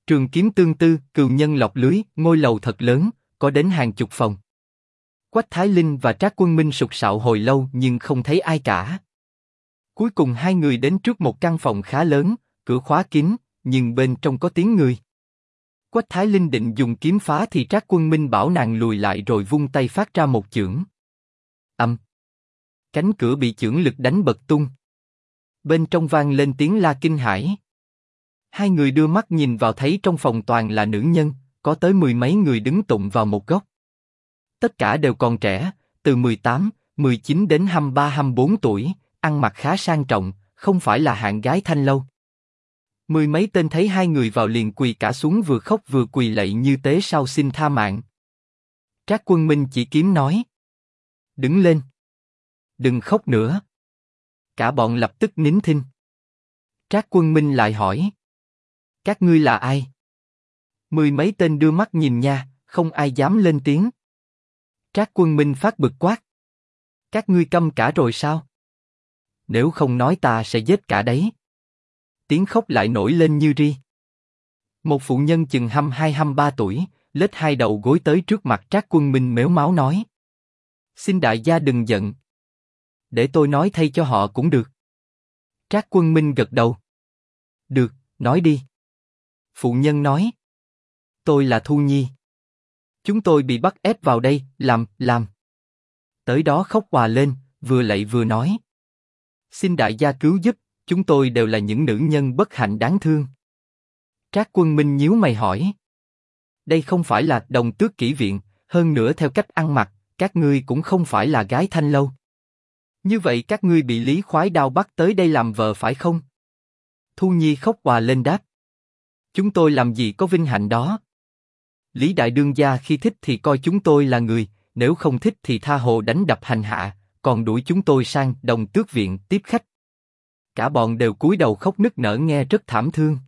Trường kiếm tương tư, cừu nhân lọc lưới, ngôi lầu thật lớn, có đến hàng chục phòng. Quách Thái Linh và Trác Quân Minh sục sạo hồi lâu nhưng không thấy ai cả. Cuối cùng hai người đến trước một căn phòng khá lớn, cửa khóa kín, nhưng bên trong có tiếng người. Quách Thái Linh định dùng kiếm phá thì Trác Quân Minh bảo nàng lùi lại rồi vung tay phát ra một chưởng. Âm. Cánh cửa bị chưởng lực đánh bật tung. Bên trong vang lên tiếng la kinh hãi. Hai người đưa mắt nhìn vào thấy trong phòng toàn là nữ nhân, có tới mười mấy người đứng tụng vào một góc. Tất cả đều còn trẻ, từ 18, 19 đến 23, 24 tuổi, ăn mặc khá sang trọng, không phải là hạng gái thanh lâu. Mười mấy tên thấy hai người vào liền quỳ cả xuống vừa khóc vừa quỳ lạy như tế sau xin tha mạng. Trác Quân Minh chỉ kiếm nói: đứng lên, đừng khóc nữa. Cả bọn lập tức nín thinh. Trác Quân Minh lại hỏi: các ngươi là ai? Mười mấy tên đưa mắt nhìn nha, không ai dám lên tiếng. Trác Quân Minh phát bực quát: các ngươi câm cả rồi sao? Nếu không nói ta sẽ giết cả đấy. Tiếng khóc lại nổi lên như ri. Một phụ nhân chừng 22-23 tuổi, lết hai đầu gối tới trước mặt Trác Quân Minh mếu máo nói: xin đại gia đừng giận. Để tôi nói thay cho họ cũng được. Trác Quân Minh gật đầu. Được, nói đi. Phụ nhân nói: tôi là Thu Nhi. Chúng tôi bị bắt ép vào đây, làm. Tới đó khóc òa lên, vừa lạy vừa nói: xin đại gia cứu giúp, chúng tôi đều là những nữ nhân bất hạnh đáng thương. Trác Quân Minh nhíu mày hỏi: đây không phải là Đồng Tước Kỹ Viện, hơn nữa theo cách ăn mặc, các ngươi cũng không phải là gái thanh lâu. Như vậy các ngươi bị Lý Khoái Đao bắt tới đây làm vợ phải không? Thu Nhi khóc òa lên đáp: chúng tôi làm gì có vinh hạnh đó. Lý đại đương gia khi thích thì coi chúng tôi là người, nếu không thích thì tha hồ đánh đập hành hạ, còn đuổi chúng tôi sang Đồng Tước Viện tiếp khách. Cả bọn đều cúi đầu khóc nức nở nghe rất thảm thương.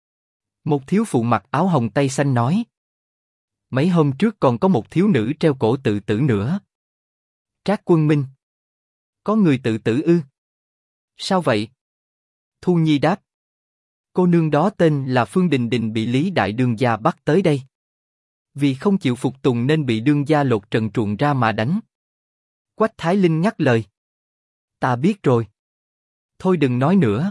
Một thiếu phụ mặc áo hồng tay xanh nói: mấy hôm trước còn có một thiếu nữ treo cổ tự tử nữa. Trác Quân Minh: có người tự tử ư? Sao vậy? Thu Nhi đáp: cô nương đó tên là Phương Đình Đình bị Lý đại đương gia bắt tới đây. Vì không chịu phục tùng nên bị đương gia lột trần truồng ra mà đánh. Quách Thái Linh ngắt lời: ta biết rồi. Thôi đừng nói nữa.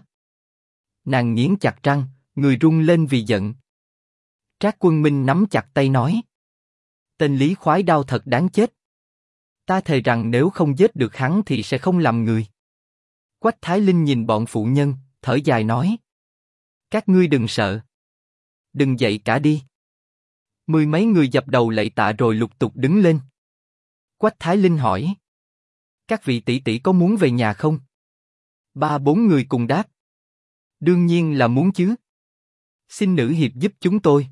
Nàng nghiến chặt răng, người run lên vì giận. Trác Quân Minh nắm chặt tay nói: tên Lý Khoái Đao thật đáng chết. Ta thề rằng nếu không giết được hắn thì sẽ không làm người. Quách Thái Linh nhìn bọn phụ nhân, thở dài nói: các ngươi đừng sợ. Đừng dậy cả đi. Mười mấy người dập đầu lạy tạ rồi lục tục đứng lên. Quách Thái Linh hỏi: các vị tỷ tỷ có muốn về nhà không? Ba bốn người cùng đáp: đương nhiên là muốn chứ. Xin nữ hiệp giúp chúng tôi.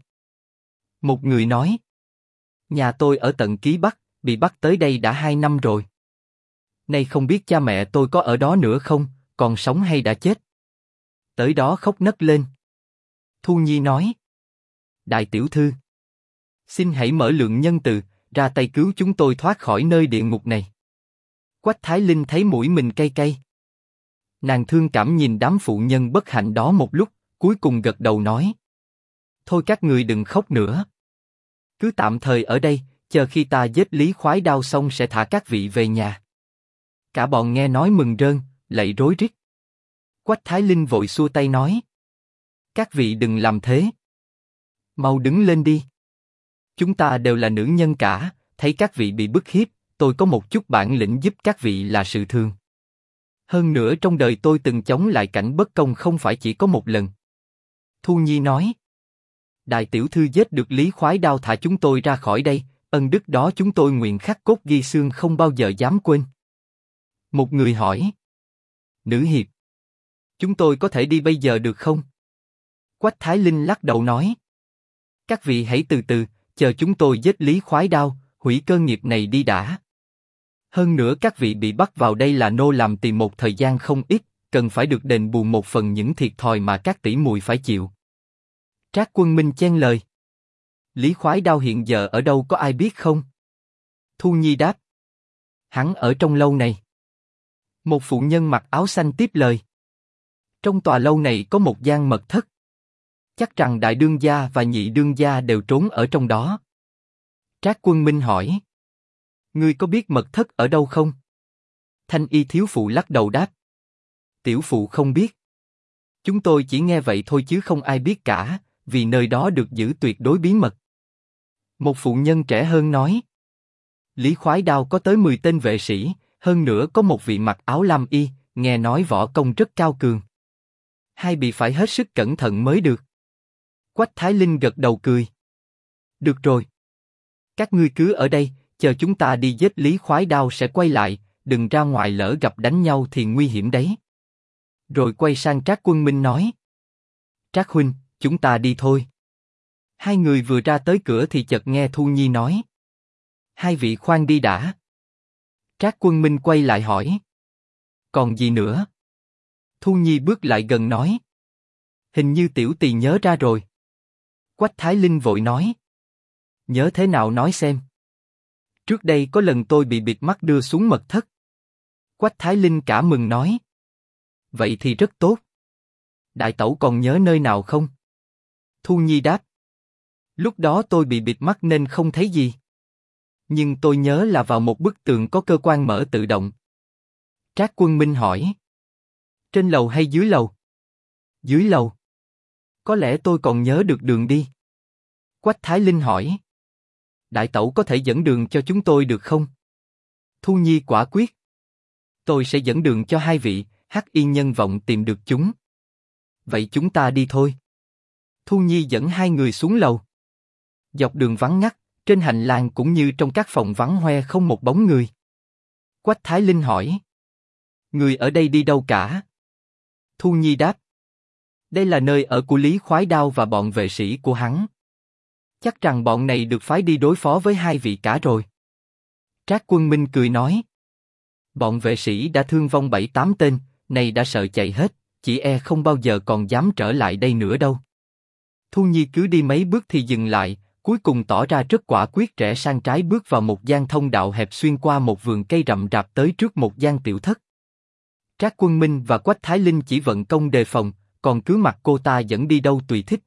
Một người nói: nhà tôi ở tận Ký Bắc, bị bắt tới đây đã 2 năm rồi. Nay không biết cha mẹ tôi có ở đó nữa không, còn sống hay đã chết. Tới đó khóc nấc lên. Thu Nhi nói: đại tiểu thư, xin hãy mở lượng nhân từ, ra tay cứu chúng tôi thoát khỏi nơi địa ngục này. Quách Thái Linh thấy mũi mình cay cay. Nàng thương cảm nhìn đám phụ nhân bất hạnh đó một lúc, cuối cùng gật đầu nói: thôi các người đừng khóc nữa. Cứ tạm thời ở đây, chờ khi ta giết Lý Khoái Đao xong sẽ thả các vị về nhà. Cả bọn nghe nói mừng rơn, lạy rối rít. Quách Thái Linh vội xua tay nói: các vị đừng làm thế. Mau đứng lên đi. Chúng ta đều là nữ nhân cả, thấy các vị bị bức hiếp, tôi có một chút bản lĩnh giúp các vị là sự thương. Hơn nữa trong đời tôi từng chống lại cảnh bất công không phải chỉ có một lần. Thu Nhi nói: đại tiểu thư giết được Lý Khoái Đao thả chúng tôi ra khỏi đây, ân đức đó chúng tôi nguyện khắc cốt ghi xương không bao giờ dám quên. Một người hỏi: nữ hiệp, chúng tôi có thể đi bây giờ được không? Quách Thái Linh lắc đầu nói: các vị hãy từ từ, chờ chúng tôi giết Lý Khoái Đao, hủy cơ nghiệp này đi đã. Hơn nữa các vị bị bắt vào đây là nô làm tìm một thời gian không ít, cần phải được đền bù một phần những thiệt thòi mà các tỷ muội phải chịu. Trác Quân Minh chen lời: Lý Khoái Đao hiện giờ ở đâu có ai biết không? Thu Nhi đáp: hắn ở trong lâu này. Một phụ nhân mặc áo xanh tiếp lời: trong tòa lâu này có một gian mật thất. Chắc rằng đại đương gia và nhị đương gia đều trốn ở trong đó. Trác Quân Minh hỏi. Ngươi có biết mật thất ở đâu không? Thanh y thiếu phụ lắc đầu đáp. Tiểu phụ không biết. Chúng tôi chỉ nghe vậy thôi chứ không ai biết cả, vì nơi đó được giữ tuyệt đối bí mật. Một phụ nhân trẻ hơn nói. Lý Khoái Đao có tới 10 tên vệ sĩ, hơn nữa có một vị mặc áo lam y, nghe nói võ công rất cao cường. Hai bị phải hết sức cẩn thận mới được. Quách Thái Linh gật đầu cười. Được rồi. Các ngươi cứ ở đây, chờ chúng ta đi giết Lý Khoái Đao sẽ quay lại, đừng ra ngoài lỡ gặp đánh nhau thì nguy hiểm đấy. Rồi quay sang Trác Quân Minh nói. Trác huynh, chúng ta đi thôi. Hai người vừa ra tới cửa thì chợt nghe Thu Nhi nói. Hai vị khoan đi đã. Trác Quân Minh quay lại hỏi. Còn gì nữa? Thu Nhi bước lại gần nói. Hình như tiểu tỳ nhớ ra rồi. Quách Thái Linh vội nói. Nhớ thế nào nói xem. Trước đây có lần tôi bị bịt mắt đưa xuống mật thất. Quách Thái Linh cả mừng nói. Vậy thì rất tốt. Đại tẩu còn nhớ nơi nào không? Thu Nhi đáp. Lúc đó tôi bị bịt mắt nên không thấy gì. Nhưng tôi nhớ là vào một bức tường có cơ quan mở tự động. Trác Quân Minh hỏi. Trên lầu hay dưới lầu? Dưới lầu. Có lẽ tôi còn nhớ được đường đi. Quách Thái Linh hỏi. Đại tẩu có thể dẫn đường cho chúng tôi được không? Thu Nhi quả quyết. Tôi sẽ dẫn đường cho hai vị, Hắc Y nhân vọng tìm được chúng. Vậy chúng ta đi thôi. Thu Nhi dẫn hai người xuống lầu. Dọc đường vắng ngắt, trên hành lang cũng như trong các phòng vắng hoe không một bóng người. Quách Thái Linh hỏi. Người ở đây đi đâu cả? Thu Nhi đáp. Đây là nơi ở của Lý Khoái Đao và bọn vệ sĩ của hắn. Chắc rằng bọn này được phái đi đối phó với hai vị cả rồi. Trác Quân Minh cười nói. Bọn vệ sĩ đã thương vong 7-8 tên, này đã sợ chạy hết, chỉ e không bao giờ còn dám trở lại đây nữa đâu. Thu Nhi cứ đi mấy bước thì dừng lại, cuối cùng tỏ ra rất quả quyết rẽ sang trái bước vào một gian thông đạo hẹp xuyên qua một vườn cây rậm rạp tới trước một gian tiểu thất. Trác Quân Minh và Quách Thái Linh chỉ vận công đề phòng, còn cứ mặc cô ta dẫn đi đâu tùy thích.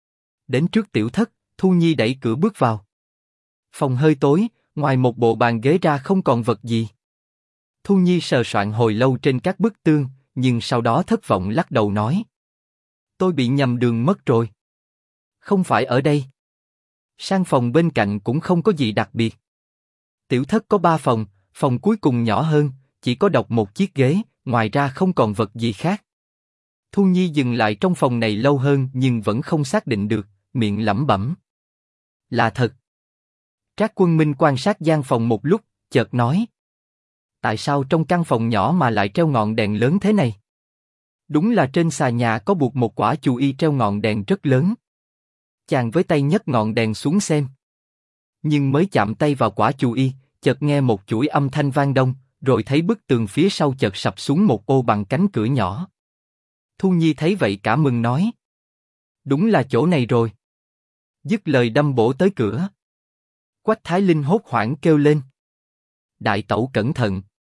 Đến trước tiểu thất, Thu Nhi đẩy cửa bước vào. Phòng hơi tối, ngoài một bộ bàn ghế ra không còn vật gì. Thu Nhi sờ soạn hồi lâu trên các bức tường, nhưng sau đó thất vọng lắc đầu nói. Tôi bị nhầm đường mất rồi. Không phải ở đây. Sang phòng bên cạnh cũng không có gì đặc biệt. Tiểu thất có 3 phòng, phòng cuối cùng nhỏ hơn, chỉ có độc một chiếc ghế, ngoài ra không còn vật gì khác. Thu Nhi dừng lại trong phòng này lâu hơn nhưng vẫn không xác định được, miệng lẩm bẩm. Là thật. Trác Quân Minh quan sát gian phòng một lúc, chợt nói. Tại sao trong căn phòng nhỏ mà lại treo ngọn đèn lớn thế này? Đúng là trên xà nhà có buộc một quả chù y treo ngọn đèn rất lớn. Chàng với tay nhấc ngọn đèn xuống xem. Nhưng mới chạm tay vào quả chù y, chợt nghe một chuỗi âm thanh vang đông, rồi thấy bức tường phía sau chợt sập xuống một ô bằng cánh cửa nhỏ. Thu Nhi thấy vậy cả mừng nói. Đúng là chỗ này rồi. Dứt lời đâm bổ tới cửa. Quách Thái Linh hốt hoảng kêu lên. Đại tẩu cẩn thận.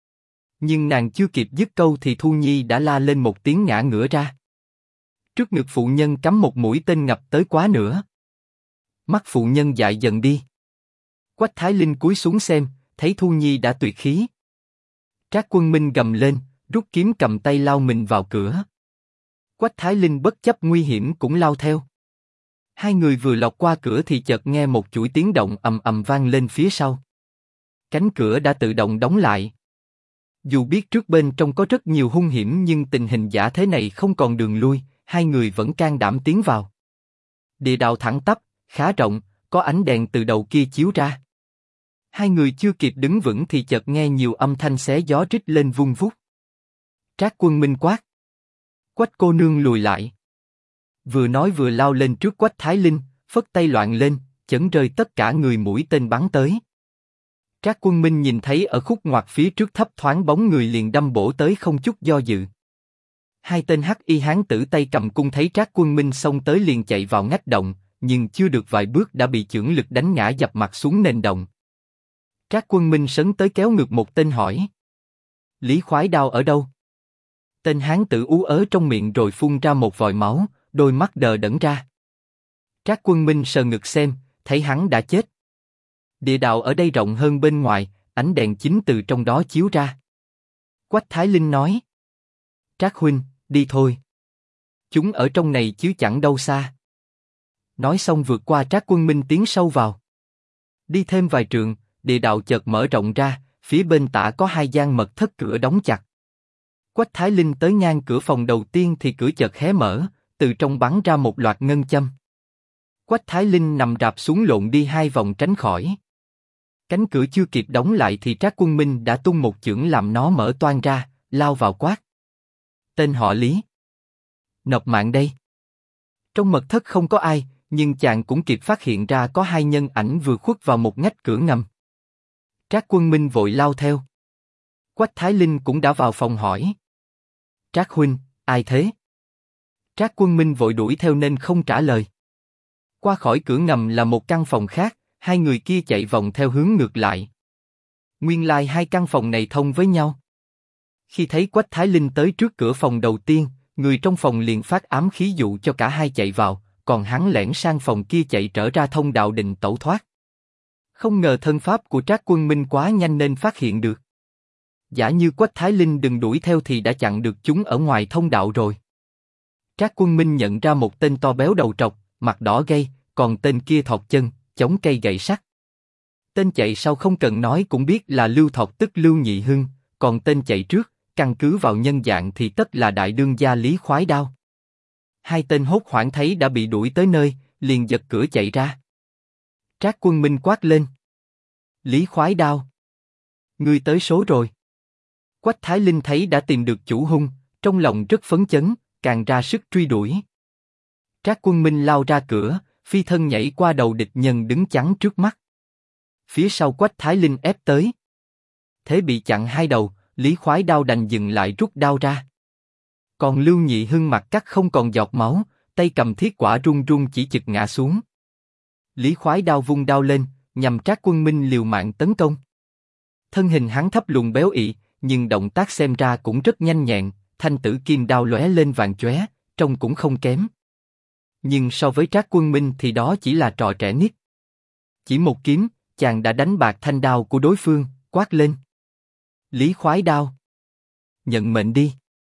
Nhưng nàng chưa kịp dứt câu thì Thu Nhi đã la lên một tiếng ngã ngửa ra. Trước ngực phụ nhân cắm một mũi tên ngập tới quá nữa. Mắt phụ nhân dại dần đi. Quách Thái Linh cúi xuống xem, thấy Thu Nhi đã tuyệt khí. Trác Quân Minh gầm lên, rút kiếm cầm tay lao mình vào cửa. Quách Thái Linh bất chấp nguy hiểm cũng lao theo. Hai người vừa lọt qua cửa thì chợt nghe một chuỗi tiếng động ầm ầm vang lên phía sau. Cánh cửa đã tự động đóng lại. Dù biết trước bên trong có rất nhiều hung hiểm nhưng tình hình giả thế này không còn đường lui, hai người vẫn can đảm tiến vào. Địa đạo thẳng tắp, khá rộng, có ánh đèn từ đầu kia chiếu ra. Hai người chưa kịp đứng vững thì chợt nghe nhiều âm thanh xé gió rít lên vun vút. Trác Quân Minh quát. Quách cô nương lùi lại. Vừa nói vừa lao lên trước Quách Thái Linh, phất tay loạn lên, chấn rơi tất cả người mũi tên bắn tới. Trác Quân Minh nhìn thấy ở khúc ngoặt phía trước thấp thoáng bóng người liền đâm bổ tới không chút do dự. Hai tên hắc y hán tử tay cầm cung thấy Trác Quân Minh xông tới liền chạy vào ngách động, nhưng chưa được vài bước đã bị chưởng lực đánh ngã dập mặt xuống nền động. Trác Quân Minh sấn tới kéo ngược một tên hỏi. Lý Khoái Đao ở đâu? Tên hán tử ú ớ trong miệng rồi phun ra một vòi máu, đôi mắt đờ đẫn ra. Trác Quân Minh sờ ngực xem, thấy hắn đã chết. Địa đạo ở đây rộng hơn bên ngoài, ánh đèn chính từ trong đó chiếu ra. Quách Thái Linh nói: Trác huynh, đi thôi. Chúng ở trong này chứ chẳng đâu xa. Nói xong vượt qua Trác Quân Minh tiến sâu vào. Đi thêm vài trượng, địa đạo chợt mở rộng ra, phía bên tả có hai gian mật thất cửa đóng chặt. Quách Thái Linh tới ngang cửa phòng đầu tiên thì cửa chợt hé mở, từ trong bắn ra một loạt ngân châm. Quách Thái Linh nằm rạp xuống lộn đi hai vòng tránh khỏi. Cánh cửa chưa kịp đóng lại thì Trác Quân Minh đã tung một chưởng làm nó mở toang ra, lao vào quát: Tên họ Lý, nộp mạng đây. Trong mật thất không có ai, nhưng chàng cũng kịp phát hiện ra có hai nhân ảnh vừa khuất vào một ngách cửa ngầm. Trác Quân Minh vội lao theo. Quách Thái Linh cũng đã vào phòng hỏi: Trác huynh, ai thế? Trác Quân Minh vội đuổi theo nên không trả lời. Qua khỏi cửa ngầm là một căn phòng khác, hai người kia chạy vòng theo hướng ngược lại. Nguyên lai hai căn phòng này thông với nhau. Khi thấy Quách Thái Linh tới trước cửa phòng đầu tiên, người trong phòng liền phát ám khí dụ cho cả hai chạy vào, còn hắn lẻn sang phòng kia chạy trở ra thông đạo định tẩu thoát. Không ngờ thân pháp của Trác Quân Minh quá nhanh nên phát hiện được. Giả như Quách Thái Linh đừng đuổi theo thì đã chặn được chúng ở ngoài thông đạo rồi. Trác Quân Minh nhận ra một tên to béo đầu trọc, mặt đỏ gay, còn tên kia thọt chân, chống cây gậy sắt. Tên chạy sau không cần nói cũng biết là Lưu Thọt tức Lưu Nhị Hưng, còn tên chạy trước, căn cứ vào nhân dạng thì tất là đại đương gia Lý Khoái Đao. Hai tên hốt hoảng thấy đã bị đuổi tới nơi, liền giật cửa chạy ra. Trác Quân Minh quát lên: Lý Khoái Đao, ngươi tới số rồi. Quách Thái Linh thấy đã tìm được chủ hung, trong lòng rất phấn chấn, càng ra sức truy đuổi. Trác Quân Minh lao ra cửa, phi thân nhảy qua đầu địch nhân đứng chắn trước mắt. Phía sau Quách Thái Linh ép tới. Thế bị chặn hai đầu, Lý Khoái Đao đành dừng lại rút đao ra. Còn Lưu Nhị Hưng mặt cắt không còn giọt máu, tay cầm thiết quả run run chỉ chực ngã xuống. Lý Khoái Đao vung đao lên, nhằm Trác Quân Minh liều mạng tấn công. Thân hình hắn thấp lùn béo ị, nhưng động tác xem ra cũng rất nhanh nhẹn, thanh tử kim đao lóe lên vàng chóe, trông cũng không kém. Nhưng so với Trác Quân Minh thì đó chỉ là trò trẻ nít. Chỉ một kiếm, chàng đã đánh bạc thanh đao của đối phương, quát lên: Lý Khoái Đao, nhận mệnh đi.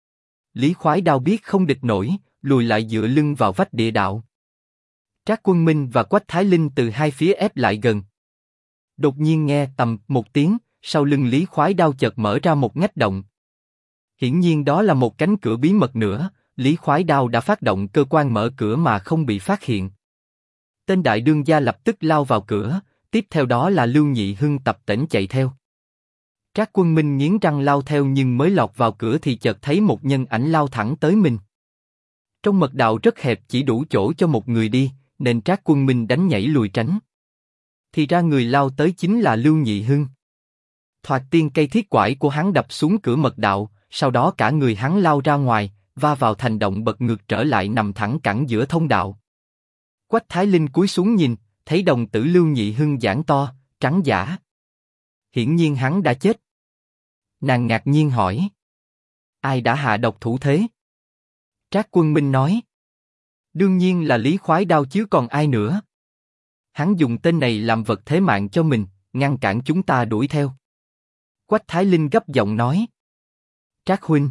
Lý Khoái Đao biết không địch nổi, lùi lại dựa lưng vào vách địa đạo. Trác Quân Minh và Quách Thái Linh từ hai phía ép lại gần. Đột nhiên nghe tầm một tiếng, sau lưng Lý Khoái Đao chợt mở ra một ngách động. Hiển nhiên đó là một cánh cửa bí mật nữa. Lý Khoái Đao đã phát động cơ quan mở cửa mà không bị phát hiện. Tên đại đương gia lập tức lao vào cửa, tiếp theo đó là Lưu Nhị Hưng tập tễnh chạy theo. Trác Quân Minh nghiến răng lao theo nhưng mới lọt vào cửa thì chợt thấy một nhân ảnh lao thẳng tới mình. Trong mật đạo rất hẹp chỉ đủ chỗ cho một người đi, nên Trác Quân Minh đánh nhảy lùi tránh. Thì ra người lao tới chính là Lưu Nhị Hưng. Thoạt tiên cây thiết quải của hắn đập xuống cửa mật đạo, sau đó cả người hắn lao ra ngoài, va vào thành động bật ngược trở lại nằm thẳng cẳng giữa thông đạo. Quách Thái Linh cúi xuống nhìn, thấy đồng tử Lưu Nhị Hưng giãn to, trắng dã. Hiển nhiên hắn đã chết. Nàng ngạc nhiên hỏi: ai đã hạ độc thủ thế? Trác Quân Minh nói: đương nhiên là Lý Khoái Đao chứ còn ai nữa. Hắn dùng tên này làm vật thế mạng cho mình, ngăn cản chúng ta đuổi theo. Quách Thái Linh gấp giọng nói: Trác huynh,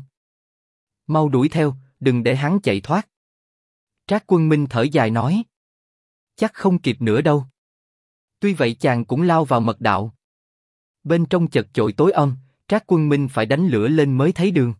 mau đuổi theo, đừng để hắn chạy thoát. Trác Quân Minh thở dài nói: chắc không kịp nữa đâu. Tuy vậy chàng cũng lao vào mật đạo. Bên trong chật chội tối om, Trác Quân Minh phải đánh lửa lên mới thấy đường.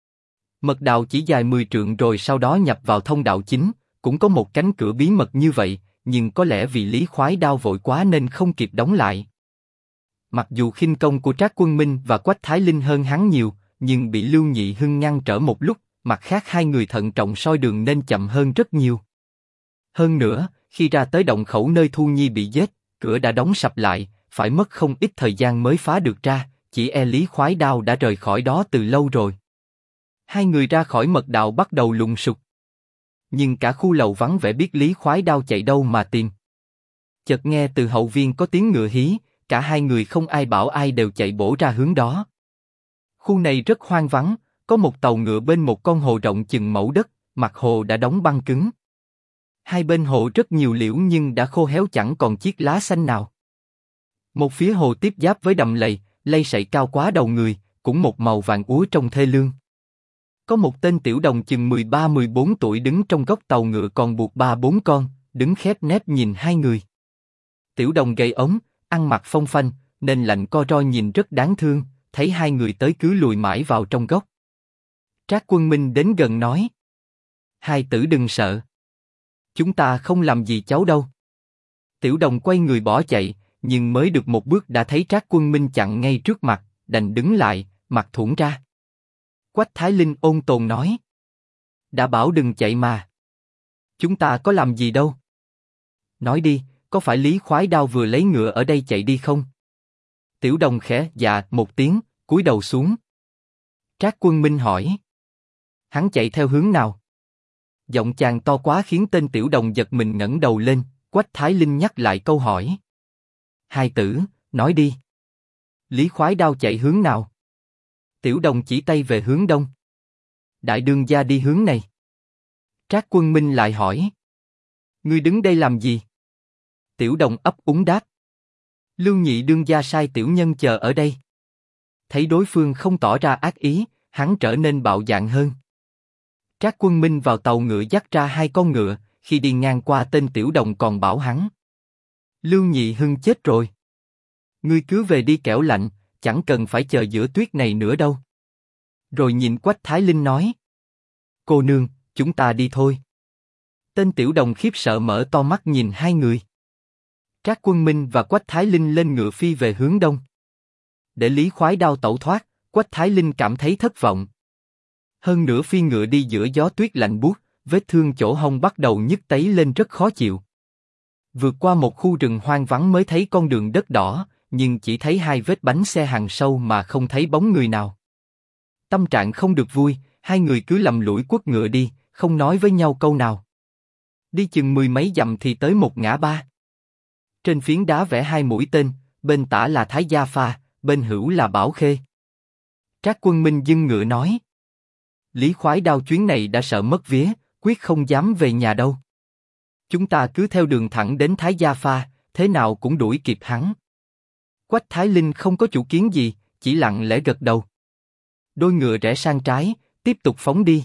Mật đạo chỉ dài 10 trượng rồi sau đó nhập vào thông đạo chính, cũng có một cánh cửa bí mật như vậy, nhưng có lẽ vì Lý Khoái Đao vội quá nên không kịp đóng lại. Mặc dù khinh công của Trác Quân Minh và Quách Thái Linh hơn hắn nhiều, nhưng bị Lưu Nhị Hưng ngăn trở một lúc, mặt khác hai người thận trọng soi đường nên chậm hơn rất nhiều. Hơn nữa, khi ra tới động khẩu nơi Thu Nhi bị giết, cửa đã đóng sập lại, phải mất không ít thời gian mới phá được ra, chỉ e Lý Khoái Đao đã rời khỏi đó từ lâu rồi. Hai người ra khỏi mật đạo bắt đầu lùng sục. Nhưng cả khu lầu vắng vẻ biết Lý Khoái Đao chạy đâu mà tìm. Chợt nghe từ hậu viên có tiếng ngựa hí, cả hai người không ai bảo ai đều chạy bổ ra hướng đó. Khu này rất hoang vắng, có một tàu ngựa bên một con hồ rộng chừng mẫu đất, mặt hồ đã đóng băng cứng. Hai bên hồ rất nhiều liễu nhưng đã khô héo chẳng còn chiếc lá xanh nào. Một phía hồ tiếp giáp với đầm lầy, lây sậy cao quá đầu người, cũng một màu vàng úa trông thê lương. Có một tên tiểu đồng chừng 13-14 tuổi đứng trong góc tàu ngựa còn buộc 3-4 con, đứng khép nép nhìn hai người. Tiểu đồng gầy ống, ăn mặc phong phanh, nên lạnh co ro nhìn rất đáng thương, thấy hai người tới cứ lùi mãi vào trong góc. Trác Quân Minh đến gần nói: hai tử đừng sợ. Chúng ta không làm gì cháu đâu. Tiểu đồng quay người bỏ chạy, nhưng mới được một bước đã thấy Trác Quân Minh chặn ngay trước mặt, đành đứng lại, mặt thủng ra. Quách Thái Linh ôn tồn nói: đã bảo đừng chạy mà. Chúng ta có làm gì đâu. Nói đi, có phải Lý Khoái Đao vừa lấy ngựa ở đây chạy đi không? Tiểu đồng khẽ dạ một tiếng, cúi đầu xuống. Trác Quân Minh hỏi: hắn chạy theo hướng nào? Giọng chàng to quá khiến tên tiểu đồng giật mình ngẩng đầu lên. Quách Thái Linh nhắc lại câu hỏi: hai tử, nói đi. Lý Khoái Đao chạy hướng nào? Tiểu đồng chỉ tay về hướng đông. Đại đương gia đi hướng này. Trác Quân Minh lại hỏi: ngươi đứng đây làm gì? Tiểu đồng ấp úng đáp: Lưu nhị đương gia sai tiểu nhân chờ ở đây. Thấy đối phương không tỏ ra ác ý, hắn trở nên bạo dạn hơn. Trác Quân Minh vào tàu ngựa dắt ra hai con ngựa, khi đi ngang qua tên tiểu đồng còn bảo hắn: Lưu nhị hưng chết rồi. Ngươi cứ về đi kẻo lạnh, chẳng cần phải chờ giữa tuyết này nữa đâu. Rồi nhìn Quách Thái Linh nói: cô nương, chúng ta đi thôi. Tên tiểu đồng khiếp sợ mở to mắt nhìn hai người. Trác Quân Minh và Quách Thái Linh lên ngựa phi về hướng đông. Để Lý Khoái Đao tẩu thoát, Quách Thái Linh cảm thấy thất vọng. Hơn nữa phi ngựa đi giữa gió tuyết lạnh buốt, vết thương chỗ hông bắt đầu nhức tấy lên rất khó chịu. Vượt qua một khu rừng hoang vắng mới thấy con đường đất đỏ, nhưng chỉ thấy hai vết bánh xe hàng sâu mà không thấy bóng người nào. Tâm trạng không được vui, hai người cứ lầm lũi quất ngựa đi, không nói với nhau câu nào. Đi chừng 10 mấy dặm thì tới một ngã ba. Trên phiến đá vẽ hai mũi tên, bên tả là Thái Gia Pha, bên hữu là Bảo Khê. Trác Quân Minh dưng ngựa nói: Lý Khoái Đao chuyến này đã sợ mất vía, quyết không dám về nhà đâu. Chúng ta cứ theo đường thẳng đến Thái Gia Pha, thế nào cũng đuổi kịp hắn. Quách Thái Linh không có chủ kiến gì, chỉ lặng lẽ gật đầu. Đôi ngựa rẽ sang trái, tiếp tục phóng đi.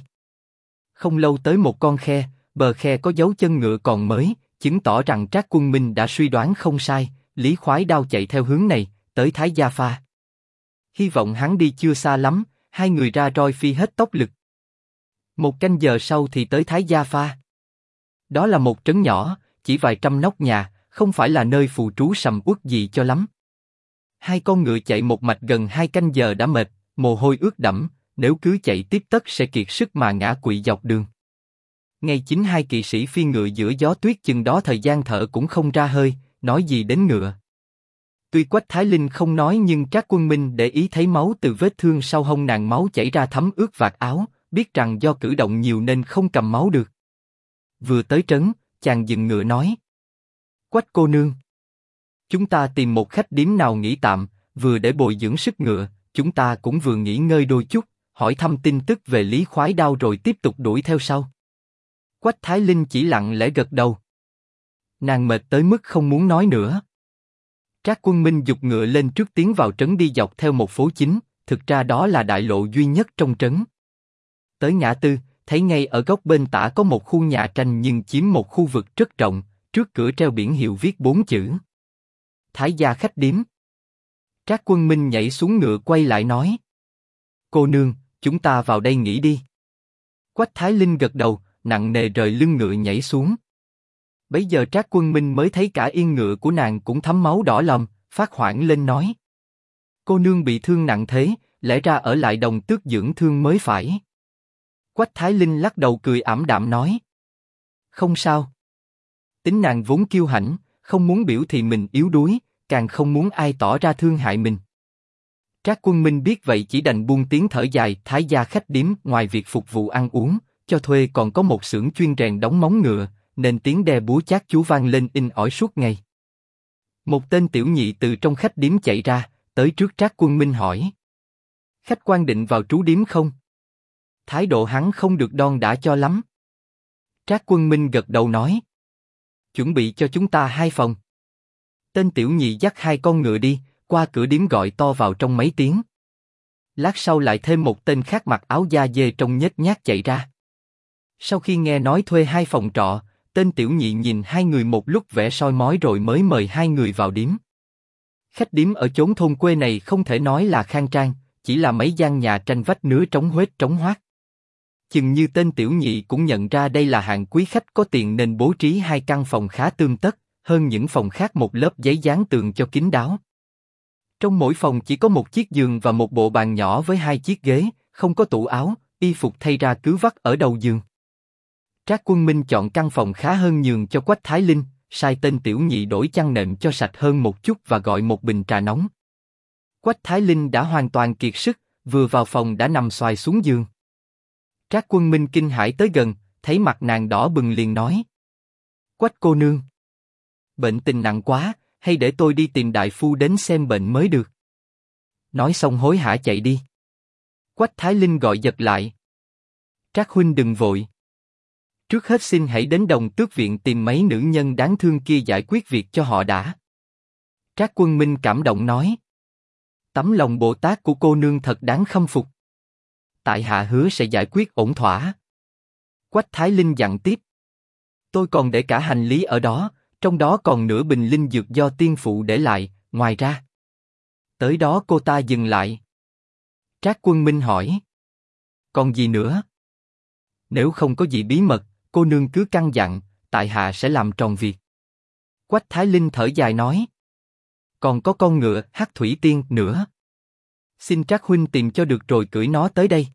Không lâu tới một con khe, bờ khe có dấu chân ngựa còn mới, chứng tỏ rằng Trác Quân Minh đã suy đoán không sai, Lý Khoái Đao chạy theo hướng này, tới Thái Gia Pha. Hy vọng hắn đi chưa xa lắm, hai người ra roi phi hết tốc lực. Một canh giờ sau thì tới Thái Gia Pha. Đó là một trấn nhỏ, chỉ vài trăm nóc nhà, không phải là nơi phù trú sầm uất gì cho lắm. Hai con ngựa chạy một mạch gần 2 canh giờ đã mệt, mồ hôi ướt đẫm, nếu cứ chạy tiếp tất sẽ kiệt sức mà ngã quỵ dọc đường. Ngay chính hai kỵ sĩ phi ngựa giữa gió tuyết chừng đó thời gian thở cũng không ra hơi, nói gì đến ngựa. Tuy Quách Thái Linh không nói nhưng Trác Quân Minh để ý thấy máu từ vết thương sau hông nàng, máu chảy ra thấm ướt vạt áo, biết rằng do cử động nhiều nên không cầm máu được. Vừa tới trấn, chàng dừng ngựa nói: Quách cô nương, chúng ta tìm một khách điếm nào nghỉ tạm, vừa để bồi dưỡng sức ngựa, chúng ta cũng vừa nghỉ ngơi đôi chút, hỏi thăm tin tức về Lý Khoái Đao rồi tiếp tục đuổi theo sau. Quách Thái Linh chỉ lặng lẽ gật đầu. Nàng mệt tới mức không muốn nói nữa. Trác Quân Minh giục ngựa lên trước tiến vào trấn, đi dọc theo một phố chính, thực ra đó là đại lộ duy nhất trong trấn. Tới ngã tư, thấy ngay ở góc bên tả có một khu nhà tranh nhưng chiếm một khu vực rất rộng, trước cửa treo biển hiệu viết 4 chữ: Thái Gia khách điếm. Trác Quân Minh nhảy xuống ngựa quay lại nói: cô nương, chúng ta vào đây nghỉ đi. Quách Thái Linh gật đầu, nặng nề rời lưng ngựa nhảy xuống. Bấy giờ Trác Quân Minh mới thấy cả yên ngựa của nàng cũng thấm máu đỏ lòm, phát hoảng lên nói: cô nương bị thương nặng thế, lẽ ra ở lại Đồng Tước dưỡng thương mới phải. Quách Thái Linh lắc đầu cười ảm đạm nói: không sao. Tính nàng vốn kiêu hãnh, không muốn biểu thị mình yếu đuối, càng không muốn ai tỏ ra thương hại mình. Trác Quân Minh biết vậy chỉ đành buông tiếng thở dài. Thái Gia khách điếm ngoài việc phục vụ ăn uống, cho thuê còn có một xưởng chuyên rèn đóng móng ngựa, nên tiếng đe búa chát chúa vang lên in ỏi suốt ngày. Một tên tiểu nhị từ trong khách điếm chạy ra, tới trước Trác Quân Minh hỏi: khách quan định vào trú điếm không? Thái độ hắn không được đon đả cho lắm. Trác Quân Minh gật đầu nói. Chuẩn bị cho chúng ta 2 phòng. Tên tiểu nhị dắt 2 con ngựa đi, qua cửa điếm gọi to vào trong mấy tiếng. Lát sau lại thêm một tên khác mặc áo da dê trông nhếch nhác chạy ra. Sau khi nghe nói thuê 2 phòng trọ, tên tiểu nhị nhìn 2 người một lúc vẻ soi mói rồi mới mời 2 người vào điếm. Khách điếm ở chốn thôn quê này không thể nói là khang trang, chỉ là mấy gian nhà tranh vách nứa trống huếch trống hoác. Chừng như tên tiểu nhị cũng nhận ra đây là hạng quý khách có tiền nên bố trí 2 căn phòng khá tươm tất, hơn những phòng khác một lớp giấy dán tường cho kín đáo. Trong mỗi phòng chỉ có một chiếc giường và một bộ bàn nhỏ với 2 chiếc ghế, không có tủ áo, y phục thay ra cứ vắt ở đầu giường. Trác Quân Minh chọn căn phòng khá hơn nhường cho Quách Thái Linh, sai tên tiểu nhị đổi chăn nệm cho sạch hơn một chút và gọi một bình trà nóng. Quách Thái Linh đã hoàn toàn kiệt sức, vừa vào phòng đã nằm xoài xuống giường. Trác Quân Minh kinh hãi tới gần, thấy mặt nàng đỏ bừng liền nói: Quách cô nương, bệnh tình nặng quá, hay để tôi đi tìm đại phu đến xem bệnh mới được. Nói xong hối hả chạy đi. Quách Thái Linh gọi giật lại: Trác huynh đừng vội. Trước hết xin hãy đến Đồng Tước viện tìm mấy nữ nhân đáng thương kia giải quyết việc cho họ đã. Trác Quân Minh cảm động nói: Tấm lòng Bồ Tát của cô nương thật đáng khâm phục. Tại hạ hứa sẽ giải quyết ổn thỏa. Quách Thái Linh dặn tiếp: Tôi còn để cả hành lý ở đó, trong đó còn nửa bình linh dược do tiên phụ để lại, ngoài ra. Tới đó cô ta dừng lại. Trác Quân Minh hỏi: Còn gì nữa? Nếu không có gì bí mật, cô nương cứ căn dặn, tại hạ sẽ làm tròn việc. Quách Thái Linh thở dài nói: Còn có con ngựa Hắc Thủy Tiên nữa. Xin Trác huynh tìm cho được rồi cưỡi nó tới đây.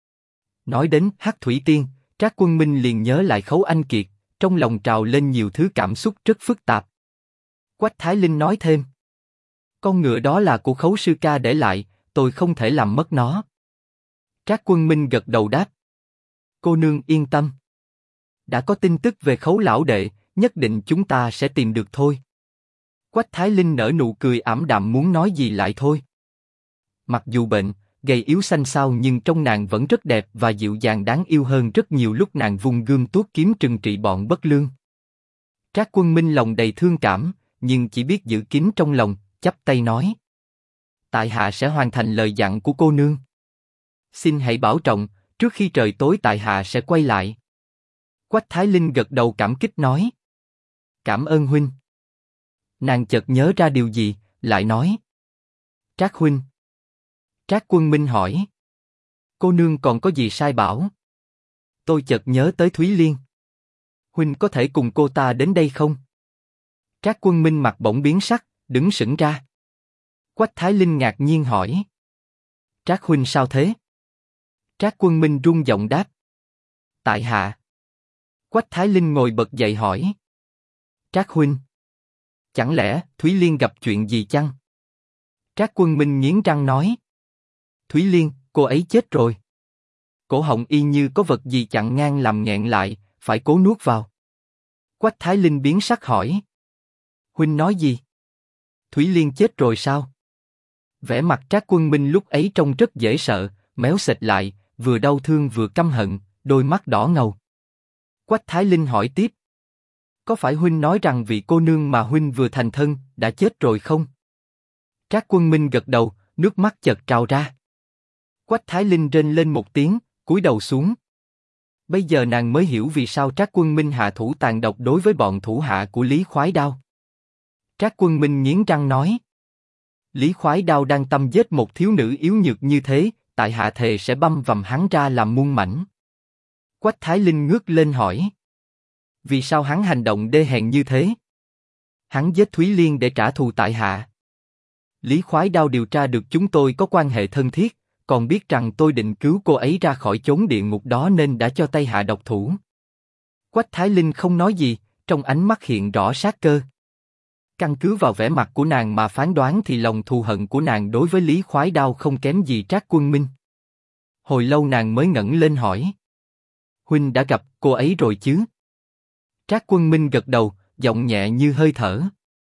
Nói đến Hắc Thủy Tiên, Trác Quân Minh liền nhớ lại Khấu Anh Kiệt, trong lòng trào lên nhiều thứ cảm xúc rất phức tạp. Quách Thái Linh nói thêm: Con ngựa đó là của Khấu sư ca để lại, tôi không thể làm mất nó. Trác Quân Minh gật đầu đáp: Cô nương yên tâm. Đã có tin tức về Khấu lão đệ, nhất định chúng ta sẽ tìm được thôi. Quách Thái Linh nở nụ cười ảm đạm muốn nói gì lại thôi. Mặc dù bệnh, gầy yếu xanh xao nhưng trông nàng vẫn rất đẹp và dịu dàng đáng yêu hơn rất nhiều lúc nàng vung gươm tuốt kiếm trừng trị bọn bất lương. Trác Quân Minh lòng đầy thương cảm, nhưng chỉ biết giữ kín trong lòng, chắp tay nói: Tại hạ sẽ hoàn thành lời dặn của cô nương. Xin hãy bảo trọng, trước khi trời tối tại hạ sẽ quay lại. Quách Thái Linh gật đầu cảm kích nói: Cảm ơn huynh. Nàng chợt nhớ ra điều gì, lại nói: Trác huynh. Trác Quân Minh hỏi: Cô nương còn có gì sai bảo? Tôi chợt nhớ tới Thúy Liên. Huynh có thể cùng cô ta đến đây không? Trác Quân Minh mặt bỗng biến sắc, đứng sững ra. Quách Thái Linh ngạc nhiên hỏi: Trác huynh sao thế? Trác Quân Minh run giọng đáp: Tại hạ. Quách Thái Linh ngồi bật dậy hỏi: Trác huynh, chẳng lẽ Thúy Liên gặp chuyện gì chăng? Trác Quân Minh nghiến răng nói: Thúy Liên, cô ấy chết rồi. Cổ họng y như có vật gì chặn ngang làm nghẹn lại, phải cố nuốt vào. Quách Thái Linh biến sắc hỏi: Huynh nói gì? Thúy Liên chết rồi sao? Vẻ mặt Trác Quân Minh lúc ấy trông rất dễ sợ, méo sệt lại, vừa đau thương vừa căm hận, đôi mắt đỏ ngầu. Quách Thái Linh hỏi tiếp: Có phải huynh nói rằng vị cô nương mà huynh vừa thành thân đã chết rồi không? Trác Quân Minh gật đầu, nước mắt chợt trào ra. Quách Thái Linh rên lên một tiếng, cúi đầu xuống. Bây giờ nàng mới hiểu vì sao Trác Quân Minh hạ thủ tàn độc đối với bọn thủ hạ của Lý Khoái Đao. Trác Quân Minh nghiến răng nói: Lý Khoái Đao đang tâm giết một thiếu nữ yếu nhược như thế, tại hạ thề sẽ băm vằm hắn ra làm muôn mảnh. Quách Thái Linh ngước lên hỏi: Vì sao hắn hành động đê hèn như thế? Hắn giết Thúy Liên để trả thù tại hạ. Lý Khoái Đao điều tra được chúng tôi có quan hệ thân thiết, còn biết rằng tôi định cứu cô ấy ra khỏi chốn địa ngục đó nên đã cho tay hạ độc thủ. Quách Thái Linh không nói gì, trong ánh mắt hiện rõ sát cơ. Căn cứ vào vẻ mặt của nàng mà phán đoán thì lòng thù hận của nàng đối với Lý Khoái Đao không kém gì Trác Quân Minh. Hồi lâu nàng mới ngẩng lên hỏi: Huynh đã gặp cô ấy rồi chứ? Trác Quân Minh gật đầu, giọng nhẹ như hơi thở.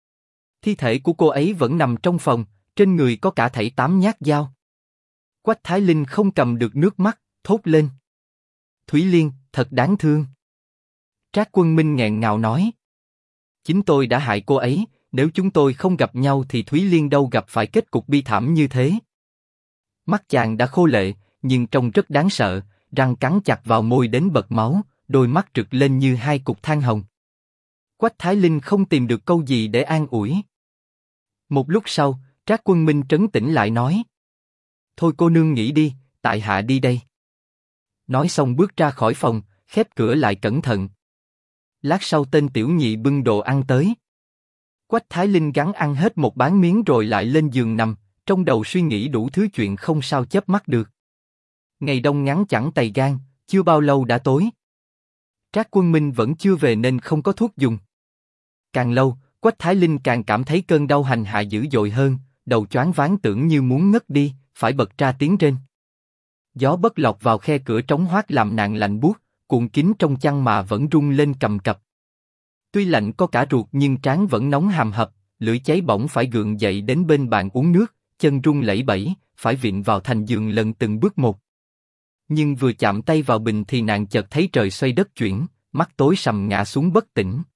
Thi thể của cô ấy vẫn nằm trong phòng, trên người có cả thảy 8 nhát dao. Quách Thái Linh không cầm được nước mắt, thốt lên: Thúy Liên, thật đáng thương. Trác Quân Minh nghẹn ngào nói. Chính tôi đã hại cô ấy, nếu chúng tôi không gặp nhau thì Thúy Liên đâu gặp phải kết cục bi thảm như thế. Mắt chàng đã khô lệ, nhưng trông rất đáng sợ, răng cắn chặt vào môi đến bật máu, đôi mắt rực lên như hai cục than hồng. Quách Thái Linh không tìm được câu gì để an ủi. Một lúc sau, Trác Quân Minh trấn tĩnh lại nói. Thôi cô nương nghỉ đi, tại hạ đi đây. Nói xong bước ra khỏi phòng, khép cửa lại cẩn thận. Lát sau tên tiểu nhị bưng đồ ăn tới. Quách Thái Linh gắng ăn hết một bán miếng rồi lại lên giường nằm, trong đầu suy nghĩ đủ thứ chuyện không sao chớp mắt được. Ngày đông ngắn chẳng tày gan, chưa bao lâu đã tối. Trác Quân Minh vẫn chưa về nên không có thuốc dùng. Càng lâu, Quách Thái Linh càng cảm thấy cơn đau hành hạ dữ dội hơn, đầu choáng váng tưởng như muốn ngất đi, phải bật ra tiếng rên. Gió bất lọt vào khe cửa trống hoác làm nàng lạnh buốt, cuộn kín trong chăn mà vẫn rung lên cầm cập. Tuy lạnh có cả ruột nhưng trán vẫn nóng hàm hập, lưỡi cháy bỏng phải gượng dậy đến bên bàn uống nước, chân run lẩy bẩy, phải vịn vào thành giường lần từng bước một. Nhưng vừa chạm tay vào bình thì nàng chợt thấy trời xoay đất chuyển, mắt tối sầm ngã xuống bất tỉnh.